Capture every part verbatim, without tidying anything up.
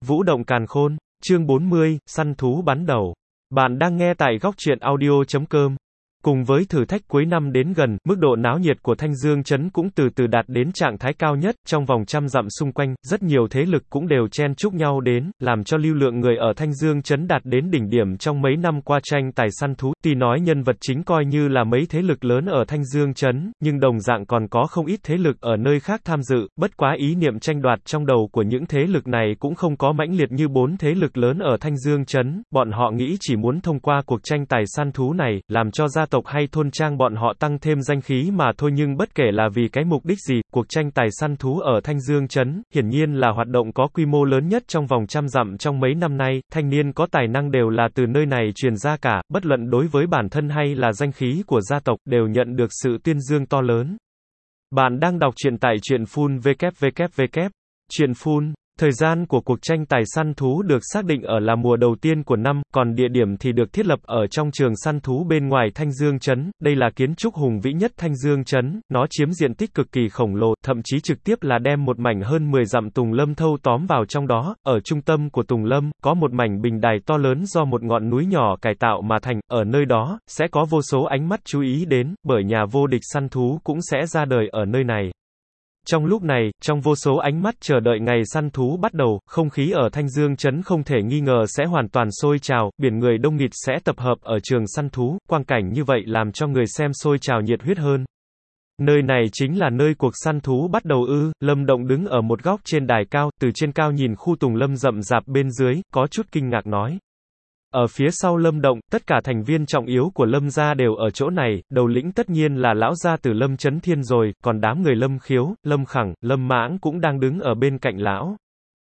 Vũ động càn khôn, chương bốn mươi, săn thú bắn đầu. Bạn đang nghe tại góc truyện audio chấm com. Cùng với thử thách cuối năm đến gần, mức độ náo nhiệt của Thanh Dương trấn cũng từ từ đạt đến trạng thái cao nhất, trong vòng trăm dặm xung quanh, rất nhiều thế lực cũng đều chen chúc nhau đến, làm cho lưu lượng người ở Thanh Dương trấn đạt đến đỉnh điểm trong mấy năm qua tranh tài săn thú. Tuy nói nhân vật chính coi như là mấy thế lực lớn ở Thanh Dương trấn, nhưng đồng dạng còn có không ít thế lực ở nơi khác tham dự, bất quá ý niệm tranh đoạt trong đầu của những thế lực này cũng không có mãnh liệt như bốn thế lực lớn ở Thanh Dương trấn, bọn họ nghĩ chỉ muốn thông qua cuộc tranh tài săn thú này, làm cho gia tộc hay thôn trang bọn họ tăng thêm danh khí mà thôi. Nhưng bất kể là vì cái mục đích gì, cuộc tranh tài săn thú ở Thanh Dương trấn, hiển nhiên là hoạt động có quy mô lớn nhất trong vòng trăm dặm trong mấy năm nay, thanh niên có tài năng đều là từ nơi này truyền ra cả, bất luận đối với bản thân hay là danh khí của gia tộc, đều nhận được sự tuyên dương to lớn. Bạn đang đọc truyện tại truyện phun www. Truyện phun. Thời gian của cuộc tranh tài săn thú được xác định ở là mùa đầu tiên của năm, còn địa điểm thì được thiết lập ở trong trường săn thú bên ngoài Thanh Dương trấn. Đây là kiến trúc hùng vĩ nhất Thanh Dương trấn, nó chiếm diện tích cực kỳ khổng lồ, thậm chí trực tiếp là đem một mảnh hơn mười dặm Tùng Lâm thâu tóm vào trong đó. Ở trung tâm của Tùng Lâm, có một mảnh bình đài to lớn do một ngọn núi nhỏ cải tạo mà thành, ở nơi đó, sẽ có vô số ánh mắt chú ý đến, bởi nhà vô địch săn thú cũng sẽ ra đời ở nơi này. Trong lúc này, trong vô số ánh mắt chờ đợi ngày săn thú bắt đầu, không khí ở Thanh Dương trấn không thể nghi ngờ sẽ hoàn toàn sôi trào, biển người đông nghịt sẽ tập hợp ở trường săn thú, quang cảnh như vậy làm cho người xem sôi trào nhiệt huyết hơn. Nơi này chính là nơi cuộc săn thú bắt đầu ư? Lâm Động đứng ở một góc trên đài cao, từ trên cao nhìn khu Tùng Lâm rậm rạp bên dưới, có chút kinh ngạc nói. Ở phía sau Lâm Động, tất cả thành viên trọng yếu của Lâm gia đều ở chỗ này, đầu lĩnh tất nhiên là lão gia tử Lâm Chấn Thiên rồi, còn đám người Lâm Khiếu, Lâm Khẳng, Lâm Mãng cũng đang đứng ở bên cạnh lão.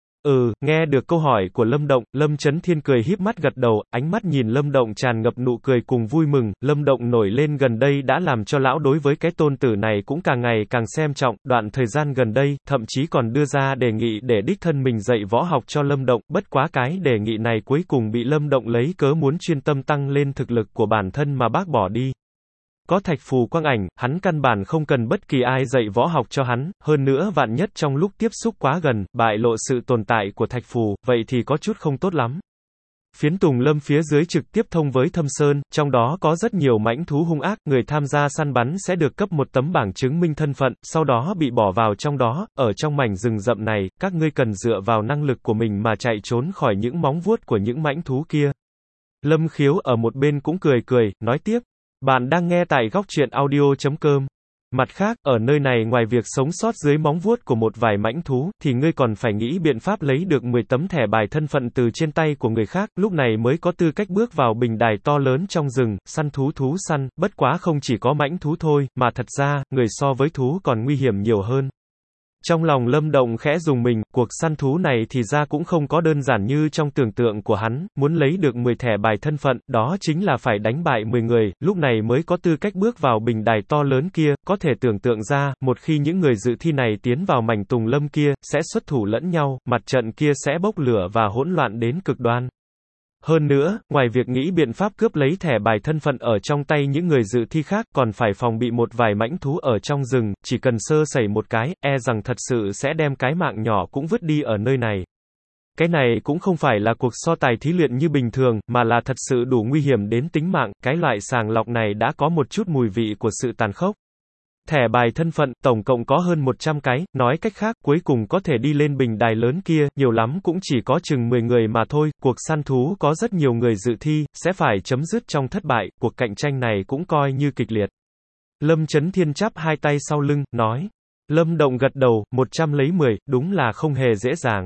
Ừ, nghe được câu hỏi của Lâm Động, Lâm Chấn Thiên cười híp mắt gật đầu, ánh mắt nhìn Lâm Động tràn ngập nụ cười cùng vui mừng. Lâm Động nổi lên gần đây đã làm cho lão đối với cái tôn tử này cũng càng ngày càng xem trọng, đoạn thời gian gần đây, thậm chí còn đưa ra đề nghị để đích thân mình dạy võ học cho Lâm Động, bất quá cái đề nghị này cuối cùng bị Lâm Động lấy cớ muốn chuyên tâm tăng lên thực lực của bản thân mà bác bỏ đi. Có Thạch Phù Quang Ảnh, hắn căn bản không cần bất kỳ ai dạy võ học cho hắn, hơn nữa vạn nhất trong lúc tiếp xúc quá gần, bại lộ sự tồn tại của Thạch Phù, vậy thì có chút không tốt lắm. Phiến Tùng Lâm phía dưới trực tiếp thông với Thâm Sơn, trong đó có rất nhiều mãnh thú hung ác, người tham gia săn bắn sẽ được cấp một tấm bảng chứng minh thân phận, sau đó bị bỏ vào trong đó, ở trong mảnh rừng rậm này, các ngươi cần dựa vào năng lực của mình mà chạy trốn khỏi những móng vuốt của những mãnh thú kia. Lâm Khiếu ở một bên cũng cười cười, nói tiếp. Bạn đang nghe tại góc truyện audio chấm com. Mặt khác, ở nơi này ngoài việc sống sót dưới móng vuốt của một vài mãnh thú, thì ngươi còn phải nghĩ biện pháp lấy được mười tấm thẻ bài thân phận từ trên tay của người khác, lúc này mới có tư cách bước vào bình đài to lớn trong rừng, săn thú thú săn, bất quá không chỉ có mãnh thú thôi, mà thật ra, người so với thú còn nguy hiểm nhiều hơn. Trong lòng Lâm Động khẽ rùng mình, cuộc săn thú này thì ra cũng không có đơn giản như trong tưởng tượng của hắn, muốn lấy được mười thẻ bài thân phận, đó chính là phải đánh bại mười người, lúc này mới có tư cách bước vào bình đài to lớn kia, có thể tưởng tượng ra, một khi những người dự thi này tiến vào mảnh Tùng Lâm kia, sẽ xuất thủ lẫn nhau, mặt trận kia sẽ bốc lửa và hỗn loạn đến cực đoan. Hơn nữa, ngoài việc nghĩ biện pháp cướp lấy thẻ bài thân phận ở trong tay những người dự thi khác, còn phải phòng bị một vài mãnh thú ở trong rừng, chỉ cần sơ sẩy một cái, e rằng thật sự sẽ đem cái mạng nhỏ cũng vứt đi ở nơi này. Cái này cũng không phải là cuộc so tài thí luyện như bình thường, mà là thật sự đủ nguy hiểm đến tính mạng, cái loại sàng lọc này đã có một chút mùi vị của sự tàn khốc. Thẻ bài thân phận, tổng cộng có hơn một trăm cái, nói cách khác, cuối cùng có thể đi lên bình đài lớn kia, nhiều lắm cũng chỉ có chừng mười người mà thôi, cuộc săn thú có rất nhiều người dự thi, sẽ phải chấm dứt trong thất bại, cuộc cạnh tranh này cũng coi như kịch liệt. Lâm Chấn Thiên chắp hai tay sau lưng, nói. Lâm Động gật đầu, một trăm lấy mười, đúng là không hề dễ dàng.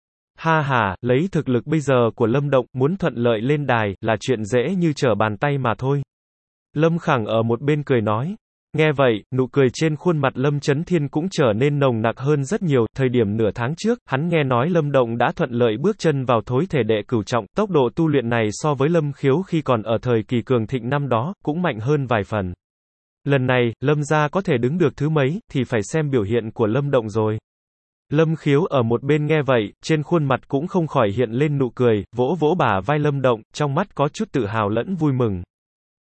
Ha ha, lấy thực lực bây giờ của Lâm Động, muốn thuận lợi lên đài, là chuyện dễ như trở bàn tay mà thôi. Lâm Khẳng ở một bên cười nói. Nghe vậy, nụ cười trên khuôn mặt Lâm Chấn Thiên cũng trở nên nồng nặc hơn rất nhiều, thời điểm nửa tháng trước, hắn nghe nói Lâm Động đã thuận lợi bước chân vào thối thể đệ cửu trọng, tốc độ tu luyện này so với Lâm Khiếu khi còn ở thời kỳ cường thịnh năm đó, cũng mạnh hơn vài phần. Lần này, Lâm gia có thể đứng được thứ mấy, thì phải xem biểu hiện của Lâm Động rồi. Lâm Khiếu ở một bên nghe vậy, trên khuôn mặt cũng không khỏi hiện lên nụ cười, vỗ vỗ bả vai Lâm Động, trong mắt có chút tự hào lẫn vui mừng.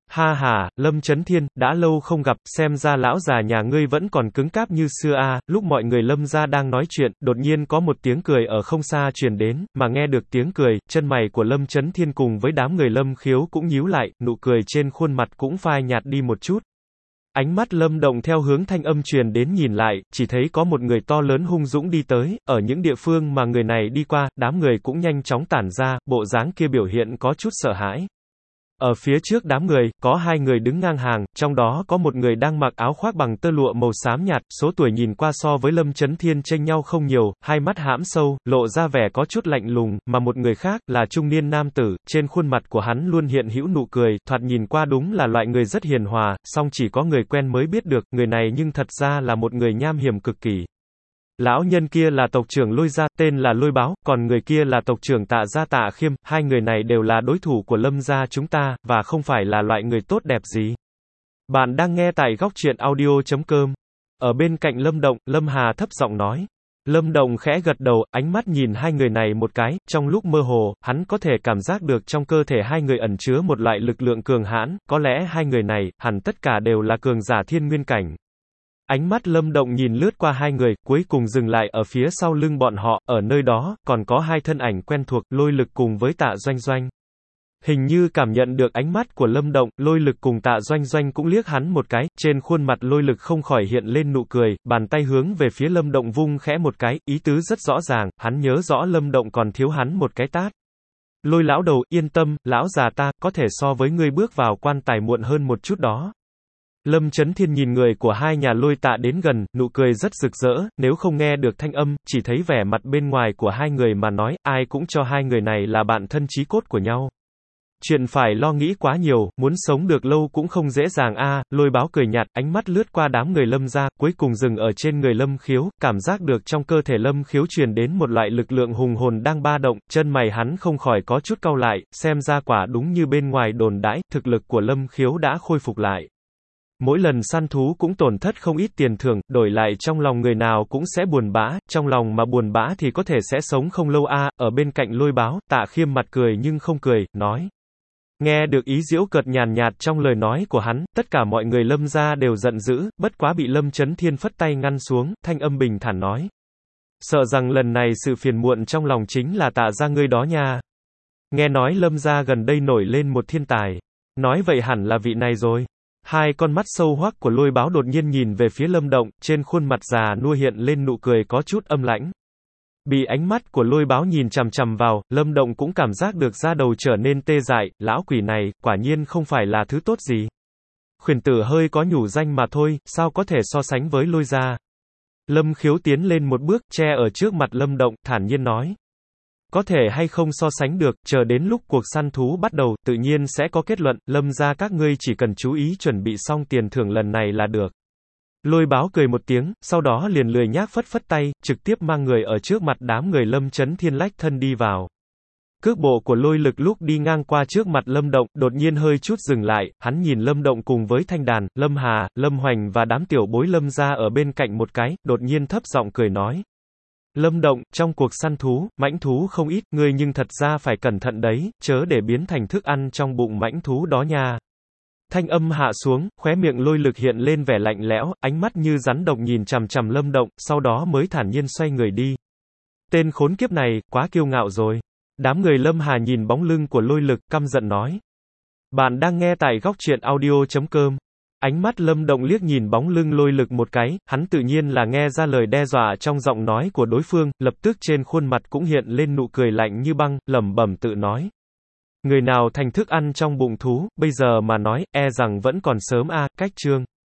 Ha ha, Lâm Chấn Thiên, đã lâu không gặp, xem ra lão già nhà ngươi vẫn còn cứng cáp như xưa a. Lúc mọi người Lâm gia đang nói chuyện, đột nhiên có một tiếng cười ở không xa truyền đến, mà nghe được tiếng cười, chân mày của Lâm Chấn Thiên cùng với đám người Lâm Khiếu cũng nhíu lại, nụ cười trên khuôn mặt cũng phai nhạt đi một chút. Ánh mắt Lâm Động theo hướng thanh âm truyền đến nhìn lại, chỉ thấy có một người to lớn hung dũng đi tới, ở những địa phương mà người này đi qua, đám người cũng nhanh chóng tản ra, bộ dáng kia biểu hiện có chút sợ hãi. Ở phía trước đám người, có hai người đứng ngang hàng, trong đó có một người đang mặc áo khoác bằng tơ lụa màu xám nhạt, số tuổi nhìn qua so với Lâm Chấn Thiên chênh nhau không nhiều, hai mắt hãm sâu, lộ ra vẻ có chút lạnh lùng, mà một người khác, là trung niên nam tử, trên khuôn mặt của hắn luôn hiện hữu nụ cười, thoạt nhìn qua đúng là loại người rất hiền hòa, song chỉ có người quen mới biết được, người này nhưng thật ra là một người nham hiểm cực kỳ. Lão nhân kia là tộc trưởng Lôi gia, tên là Lôi Báo, còn người kia là tộc trưởng Tạ gia Tạ Khiêm, hai người này đều là đối thủ của Lâm gia chúng ta, và không phải là loại người tốt đẹp gì. Bạn đang nghe tại góc truyện audio chấm com. Ở bên cạnh Lâm Động, Lâm Hà thấp giọng nói. Lâm Động khẽ gật đầu, ánh mắt nhìn hai người này một cái, trong lúc mơ hồ, hắn có thể cảm giác được trong cơ thể hai người ẩn chứa một loại lực lượng cường hãn, có lẽ hai người này, hẳn tất cả đều là cường giả thiên nguyên cảnh. Ánh mắt Lâm Động nhìn lướt qua hai người, cuối cùng dừng lại ở phía sau lưng bọn họ, ở nơi đó, còn có hai thân ảnh quen thuộc, Lôi Lực cùng với Tạ Doanh Doanh. Hình như cảm nhận được ánh mắt của Lâm Động, Lôi Lực cùng Tạ Doanh Doanh cũng liếc hắn một cái, trên khuôn mặt Lôi Lực không khỏi hiện lên nụ cười, bàn tay hướng về phía Lâm Động vung khẽ một cái, ý tứ rất rõ ràng, hắn nhớ rõ Lâm Động còn thiếu hắn một cái tát. Lôi lão đầu, yên tâm, lão già ta, có thể so với ngươi bước vào quan tài muộn hơn một chút đó. Lâm Chấn Thiên nhìn người của hai nhà Lôi Tạ đến gần, nụ cười rất rực rỡ, nếu không nghe được thanh âm, chỉ thấy vẻ mặt bên ngoài của hai người mà nói, ai cũng cho hai người này là bạn thân chí cốt của nhau. Chuyện phải lo nghĩ quá nhiều, muốn sống được lâu cũng không dễ dàng a. À, Lôi Báo cười nhạt, ánh mắt lướt qua đám người Lâm gia, cuối cùng dừng ở trên người Lâm Khiếu, cảm giác được trong cơ thể Lâm Khiếu truyền đến một loại lực lượng hùng hồn đang ba động, chân mày hắn không khỏi có chút cau lại, xem ra quả đúng như bên ngoài đồn đãi, thực lực của Lâm Khiếu đã khôi phục lại. Mỗi lần săn thú cũng tổn thất không ít tiền thưởng, đổi lại trong lòng người nào cũng sẽ buồn bã, trong lòng mà buồn bã thì có thể sẽ sống không lâu a. À, ở bên cạnh Lôi Báo, Tạ Khiêm mặt cười nhưng không cười, nói. Nghe được ý giễu cợt nhàn nhạt trong lời nói của hắn, tất cả mọi người Lâm gia đều giận dữ, bất quá bị Lâm Chấn Thiên phất tay ngăn xuống, thanh âm bình thản nói. Sợ rằng lần này sự phiền muộn trong lòng chính là Tạ gia ngươi đó nha. Nghe nói Lâm gia gần đây nổi lên một thiên tài. Nói vậy hẳn là vị này rồi. Hai con mắt sâu hoắc của Lôi Báo đột nhiên nhìn về phía Lâm Động, trên khuôn mặt già nua hiện lên nụ cười có chút âm lãnh. Bị ánh mắt của Lôi Báo nhìn chằm chằm vào, Lâm Động cũng cảm giác được da đầu trở nên tê dại, lão quỷ này, quả nhiên không phải là thứ tốt gì. Khuyển tử hơi có nhủ danh mà thôi, sao có thể so sánh với Lôi gia. Lâm Khiếu tiến lên một bước, che ở trước mặt Lâm Động, thản nhiên nói. Có thể hay không so sánh được, chờ đến lúc cuộc săn thú bắt đầu, tự nhiên sẽ có kết luận, Lâm gia các ngươi chỉ cần chú ý chuẩn bị xong tiền thưởng lần này là được. Lôi Báo cười một tiếng, sau đó liền lười nhác phất phất tay, trực tiếp mang người ở trước mặt đám người Lâm Chấn Thiên lách thân đi vào. Cước bộ của Lôi Lực lúc đi ngang qua trước mặt Lâm Động, đột nhiên hơi chút dừng lại, hắn nhìn Lâm Động cùng với Thanh Đàn, Lâm Hà, Lâm Hoành và đám tiểu bối Lâm gia ở bên cạnh một cái, đột nhiên thấp giọng cười nói. Lâm Động, trong cuộc săn thú, mãnh thú không ít, ngươi nhưng thật ra phải cẩn thận đấy, chớ để biến thành thức ăn trong bụng mãnh thú đó nha. Thanh âm hạ xuống, khóe miệng Lôi Lực hiện lên vẻ lạnh lẽo, ánh mắt như rắn độc nhìn chằm chằm Lâm Động, sau đó mới thản nhiên xoay người đi. Tên khốn kiếp này, quá kiêu ngạo rồi. Đám người Lâm Hà nhìn bóng lưng của Lôi Lực, căm giận nói. Bạn đang nghe tại góc truyện audio chấm com. Ánh mắt Lâm Động liếc nhìn bóng lưng Lôi Lực một cái, hắn tự nhiên là nghe ra lời đe dọa trong giọng nói của đối phương, lập tức trên khuôn mặt cũng hiện lên nụ cười lạnh như băng, lẩm bẩm tự nói. Người nào thành thức ăn trong bụng thú, bây giờ mà nói, e rằng vẫn còn sớm a. Cách chương